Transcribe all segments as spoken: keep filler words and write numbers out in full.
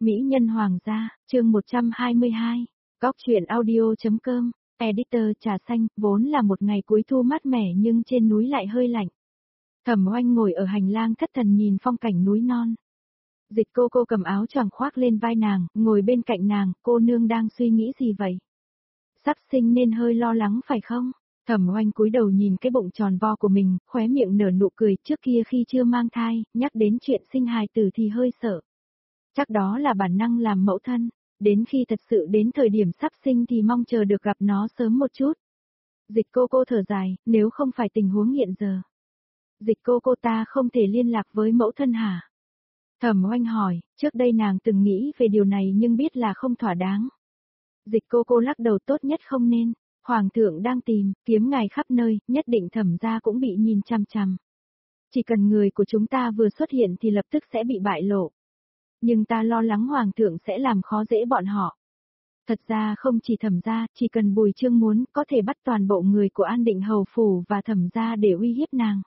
Mỹ nhân hoàng gia, chương một trăm hai mươi hai. Góc truyện audio.com, editor trà xanh, vốn là một ngày cuối thu mát mẻ nhưng trên núi lại hơi lạnh. Thẩm Oanh ngồi ở hành lang thất thần nhìn phong cảnh núi non. Dịch cô cô cầm áo choàng khoác lên vai nàng, ngồi bên cạnh nàng, cô nương đang suy nghĩ gì vậy? Sắp sinh nên hơi lo lắng phải không? Thẩm Oanh cúi đầu nhìn cái bụng tròn vo của mình, khóe miệng nở nụ cười, trước kia khi chưa mang thai, nhắc đến chuyện sinh hài tử thì hơi sợ. Chắc đó là bản năng làm mẫu thân, đến khi thật sự đến thời điểm sắp sinh thì mong chờ được gặp nó sớm một chút. Dịch cô cô thở dài, nếu không phải tình huống hiện giờ. Dịch cô cô ta không thể liên lạc với mẫu thân hả? Thẩm Oanh hỏi, trước đây nàng từng nghĩ về điều này nhưng biết là không thỏa đáng. Dịch cô cô lắc đầu, tốt nhất không nên, hoàng thượng đang tìm, kiếm ngài khắp nơi, nhất định Thẩm gia cũng bị nhìn chằm chằm. Chỉ cần người của chúng ta vừa xuất hiện thì lập tức sẽ bị bại lộ. Nhưng ta lo lắng hoàng thượng sẽ làm khó dễ bọn họ. Thật ra không chỉ Thẩm gia, chỉ cần Bùi Chương muốn, có thể bắt toàn bộ người của An Định Hầu Phủ và Thẩm gia để uy hiếp nàng.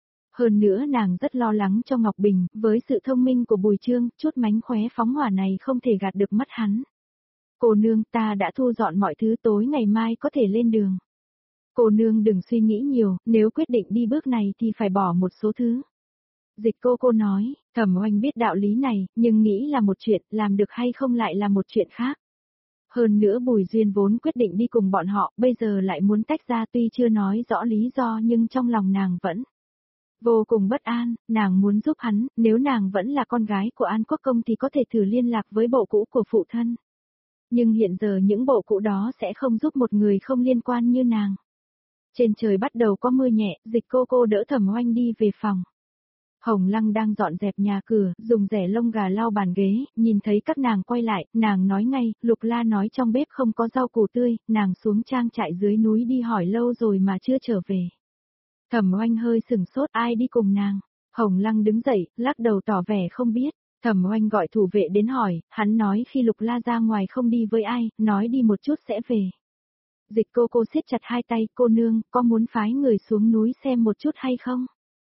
Hơn nữa nàng rất lo lắng cho Ngọc Bình, với sự thông minh của Bùi Chương, chút mánh khóe phóng hỏa này không thể gạt được mắt hắn. Cô nương, ta đã thu dọn mọi thứ, tối ngày mai có thể lên đường. Cô nương đừng suy nghĩ nhiều, nếu quyết định đi bước này thì phải bỏ một số thứ. Dịch cô cô nói, Thẩm Oanh biết đạo lý này, nhưng nghĩ là một chuyện, làm được hay không lại là một chuyện khác. Hơn nữa Bùi Duyên vốn quyết định đi cùng bọn họ, bây giờ lại muốn tách ra, tuy chưa nói rõ lý do nhưng trong lòng nàng vẫn vô cùng bất an, nàng muốn giúp hắn, nếu nàng vẫn là con gái của An Quốc Công thì có thể thử liên lạc với bộ cũ của phụ thân. Nhưng hiện giờ những bộ cũ đó sẽ không giúp một người không liên quan như nàng. Trên trời bắt đầu có mưa nhẹ, Dịch cô cô đỡ Thẩm Oanh đi về phòng. Hồng Lăng đang dọn dẹp nhà cửa, dùng rẻ lông gà lau bàn ghế, nhìn thấy các nàng quay lại, nàng nói ngay, Lục La nói trong bếp không có rau củ tươi, nàng xuống trang trại dưới núi đi hỏi lâu rồi mà chưa trở về. Thẩm Oanh hơi sừng sốt, ai đi cùng nàng? Hồng Lăng đứng dậy, lắc đầu tỏ vẻ không biết. Thẩm Oanh gọi thủ vệ đến hỏi, hắn nói khi Lục La ra ngoài không đi với ai, nói đi một chút sẽ về. Dịch cô cô siết chặt hai tay, cô nương, có muốn phái người xuống núi xem một chút hay không?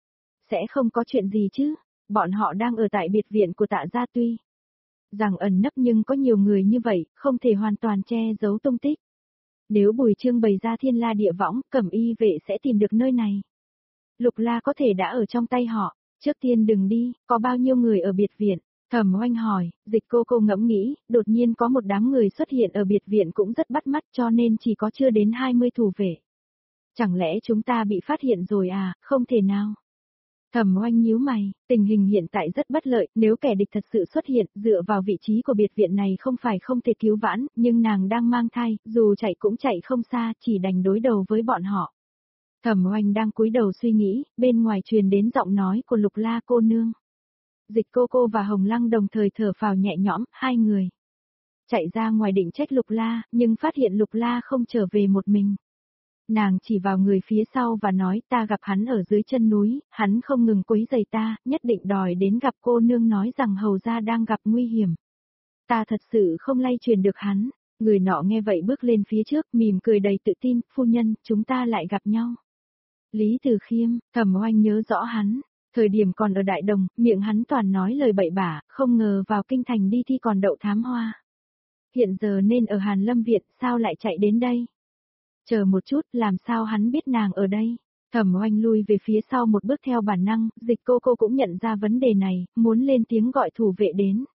Sẽ không có chuyện gì chứ, bọn họ đang ở tại biệt viện của Tạ gia, tuy rằng ẩn nấp nhưng có nhiều người như vậy, không thể hoàn toàn che giấu tung tích. Nếu Bùi Chương bày ra thiên la địa võng, Cẩm Y vệ sẽ tìm được nơi này. Lục La có thể đã ở trong tay họ, trước tiên đừng đi, có bao nhiêu người ở biệt viện? Thẩm Oanh hỏi, Dịch cô cô ngẫm nghĩ, đột nhiên có một đám người xuất hiện ở biệt viện cũng rất bắt mắt cho nên chỉ có chưa đến hai mươi thủ vệ. Chẳng lẽ chúng ta bị phát hiện rồi à, không thể nào. Thẩm Oanh nhíu mày, tình hình hiện tại rất bất lợi, nếu kẻ địch thật sự xuất hiện, dựa vào vị trí của biệt viện này không phải không thể cứu vãn, nhưng nàng đang mang thai, dù chạy cũng chạy không xa, chỉ đành đối đầu với bọn họ. Thẩm Oanh đang cúi đầu suy nghĩ, bên ngoài truyền đến giọng nói của Lục La cô nương. Dịch cô cô và Hồng Lăng đồng thời thở phào nhẹ nhõm, hai người chạy ra ngoài định trách Lục La, nhưng phát hiện Lục La không trở về một mình. Nàng chỉ vào người phía sau và nói, ta gặp hắn ở dưới chân núi, hắn không ngừng quấy rầy ta, nhất định đòi đến gặp cô nương, nói rằng hầu gia đang gặp nguy hiểm. Ta thật sự không lay truyền được hắn. Người nọ nghe vậy bước lên phía trước, mỉm cười đầy tự tin, phu nhân, chúng ta lại gặp nhau. Lý Từ Khiêm, Thẩm Oanh nhớ rõ hắn, thời điểm còn ở Đại Đồng, miệng hắn toàn nói lời bậy bạ, không ngờ vào kinh thành đi thi còn đậu thám hoa. Hiện giờ nên ở Hàn Lâm Viện, sao lại chạy đến đây? Chờ một chút, làm sao hắn biết nàng ở đây? Thẩm Oanh lui về phía sau một bước theo bản năng, Dịch cô cô cũng nhận ra vấn đề này, muốn lên tiếng gọi thủ vệ đến.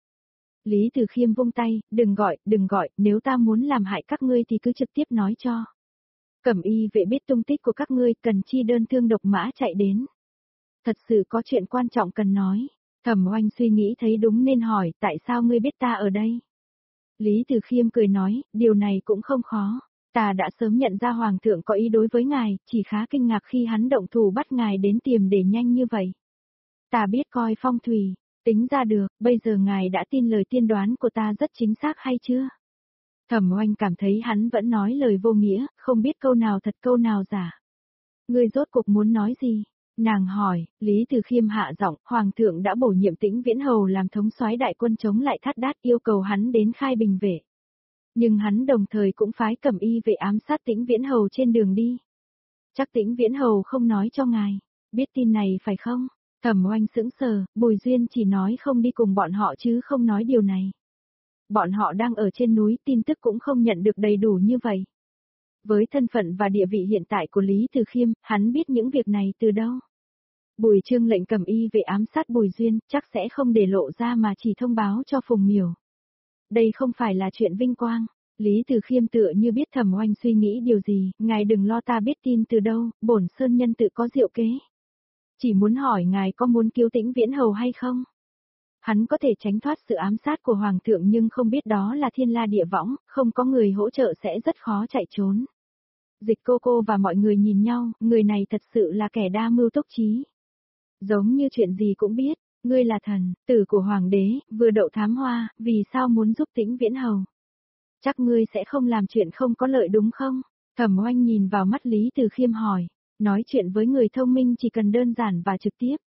Lý Từ Khiêm vung tay, đừng gọi, đừng gọi, nếu ta muốn làm hại các ngươi thì cứ trực tiếp nói cho. Cẩm Y vệ biết tung tích của các ngươi, cần chi đơn thương độc mã chạy đến. Thật sự có chuyện quan trọng cần nói. Thẩm Oanh suy nghĩ thấy đúng nên hỏi, tại sao ngươi biết ta ở đây? Lý Từ Khiêm cười nói, điều này cũng không khó. Ta đã sớm nhận ra Hoàng thượng có ý đối với ngài, chỉ khá kinh ngạc khi hắn động thủ bắt ngài đến tìm để nhanh như vậy. Ta biết coi phong thủy, tính ra được, bây giờ ngài đã tin lời tiên đoán của ta rất chính xác hay chưa? Thẩm Oanh cảm thấy hắn vẫn nói lời vô nghĩa, không biết câu nào thật câu nào giả. Ngươi rốt cuộc muốn nói gì? Nàng hỏi, Lý Từ Khiêm hạ giọng, Hoàng thượng đã bổ nhiệm Tĩnh Viễn Hầu làm thống soái đại quân chống lại Thát Đát, yêu cầu hắn đến khai bình vệ. Nhưng hắn đồng thời cũng phái Cẩm Y vệ ám sát Tĩnh Viễn Hầu trên đường đi. Chắc Tĩnh Viễn Hầu không nói cho ngài, biết tin này phải không? Thẩm Oanh sững sờ, Bùi Duyên chỉ nói không đi cùng bọn họ chứ không nói điều này. Bọn họ đang ở trên núi, tin tức cũng không nhận được đầy đủ như vậy. Với thân phận và địa vị hiện tại của Lý Từ Khiêm, hắn biết những việc này từ đâu. Bùi Trương lệnh cầm y về ám sát Bùi Duyên, chắc sẽ không để lộ ra mà chỉ thông báo cho Phùng Miểu. Đây không phải là chuyện vinh quang. Lý Từ Khiêm tựa như biết Thẩm Oanh suy nghĩ điều gì, ngài đừng lo, ta biết tin từ đâu, bổn sơn nhân tự có diệu kế. Chỉ muốn hỏi ngài có muốn cứu Tĩnh Viễn Hầu hay không? Hắn có thể tránh thoát sự ám sát của Hoàng thượng nhưng không biết đó là thiên la địa võng, không có người hỗ trợ sẽ rất khó chạy trốn. Dịch cô cô và mọi người nhìn nhau, người này thật sự là kẻ đa mưu túc trí. Giống như chuyện gì cũng biết, ngươi là thần, tử của Hoàng đế, vừa đậu thám hoa, vì sao muốn giúp Tĩnh Viễn Hầu? Chắc ngươi sẽ không làm chuyện không có lợi đúng không? Thẩm Oanh nhìn vào mắt Lý Từ Khiêm hỏi, nói chuyện với người thông minh chỉ cần đơn giản và trực tiếp.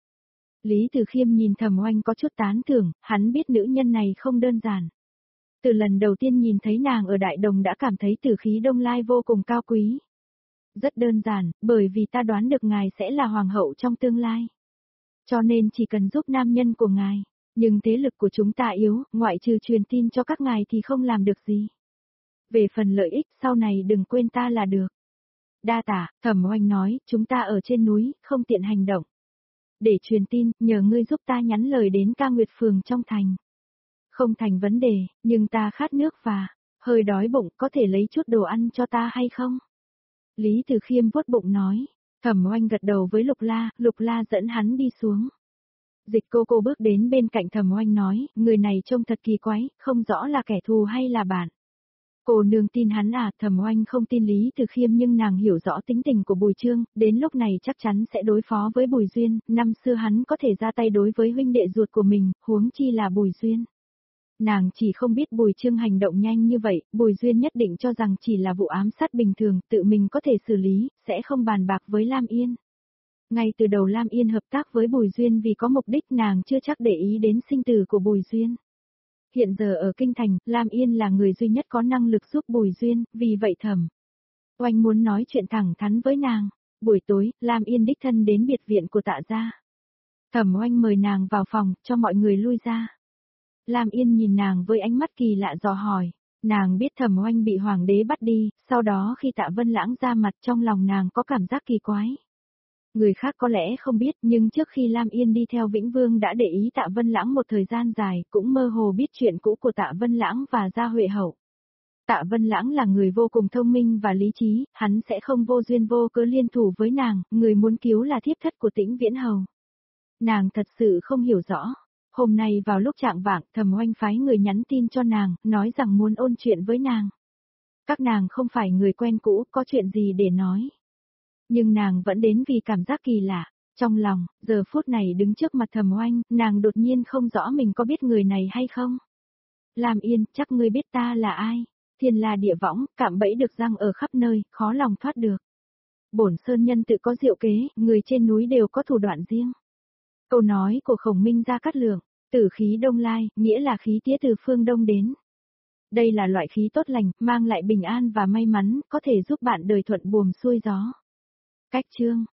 Lý Từ Khiêm nhìn Thẩm Oanh có chút tán thưởng, hắn biết nữ nhân này không đơn giản. Từ lần đầu tiên nhìn thấy nàng ở Đại Đồng đã cảm thấy tử khí Đông Lai vô cùng cao quý. Rất đơn giản, bởi vì ta đoán được ngài sẽ là hoàng hậu trong tương lai. Cho nên chỉ cần giúp nam nhân của ngài, nhưng thế lực của chúng ta yếu, ngoại trừ truyền tin cho các ngài thì không làm được gì. Về phần lợi ích sau này đừng quên ta là được. Đa tả, Thẩm Oanh nói, chúng ta ở trên núi, không tiện hành động. Để truyền tin, nhờ ngươi giúp ta nhắn lời đến Ca Nguyệt Phường trong thành. Không thành vấn đề, nhưng ta khát nước và hơi đói bụng, có thể lấy chút đồ ăn cho ta hay không? Lý Từ Khiêm vuốt bụng nói. Thẩm Oanh gật đầu với Lục La, Lục La dẫn hắn đi xuống. Dịch cô cô bước đến bên cạnh Thẩm Oanh nói, người này trông thật kỳ quái, không rõ là kẻ thù hay là bạn. Cô nương tin hắn à? Thẩm Oanh không tin Lý Từ Khiêm nhưng nàng hiểu rõ tính tình của Bùi Trương, đến lúc này chắc chắn sẽ đối phó với Bùi Duyên, năm xưa hắn có thể ra tay đối với huynh đệ ruột của mình, huống chi là Bùi Duyên. Nàng chỉ không biết Bùi Trương hành động nhanh như vậy, Bùi Duyên nhất định cho rằng chỉ là vụ ám sát bình thường, tự mình có thể xử lý, sẽ không bàn bạc với Lam Yên. Ngay từ đầu Lam Yên hợp tác với Bùi Duyên vì có mục đích, nàng chưa chắc để ý đến sinh tử của Bùi Duyên. Hiện giờ ở Kinh Thành, Lam Yên là người duy nhất có năng lực giúp Bùi Duyên, vì vậy Thẩm Oanh muốn nói chuyện thẳng thắn với nàng. Buổi tối, Lam Yên đích thân đến biệt viện của Tạ gia. Thẩm Oanh mời nàng vào phòng, cho mọi người lui ra. Lam Yên nhìn nàng với ánh mắt kỳ lạ dò hỏi. Nàng biết Thẩm Oanh bị Hoàng đế bắt đi, sau đó khi Tạ Vân Lãng ra mặt trong lòng nàng có cảm giác kỳ quái. Người khác có lẽ không biết nhưng trước khi Lam Yên đi theo Vĩnh Vương đã để ý Tạ Vân Lãng một thời gian dài, cũng mơ hồ biết chuyện cũ của Tạ Vân Lãng và Gia Huệ Hậu. Tạ Vân Lãng là người vô cùng thông minh và lý trí, hắn sẽ không vô duyên vô cớ liên thủ với nàng, người muốn cứu là thiếp thất của Tĩnh Viễn Hầu. Nàng thật sự không hiểu rõ. Hôm nay vào lúc trạng vạng, Thẩm Oanh phái người nhắn tin cho nàng, nói rằng muốn ôn chuyện với nàng. Các nàng không phải người quen cũ, có chuyện gì để nói. Nhưng nàng vẫn đến vì cảm giác kỳ lạ. Trong lòng, giờ phút này đứng trước mặt Thẩm Oanh, nàng đột nhiên không rõ mình có biết người này hay không. Lam Yên, chắc ngươi biết ta là ai. Thiên la địa võng, cạm bẫy được răng ở khắp nơi, khó lòng thoát được. Bổn sơn nhân tự có diệu kế, người trên núi đều có thủ đoạn riêng. Câu nói của Khổng Minh Gia Cát Lượng, tử khí đông lai, nghĩa là khí tía từ phương đông đến. Đây là loại khí tốt lành, mang lại bình an và may mắn, có thể giúp bạn đời thuận buồm xuôi gió. Cách chương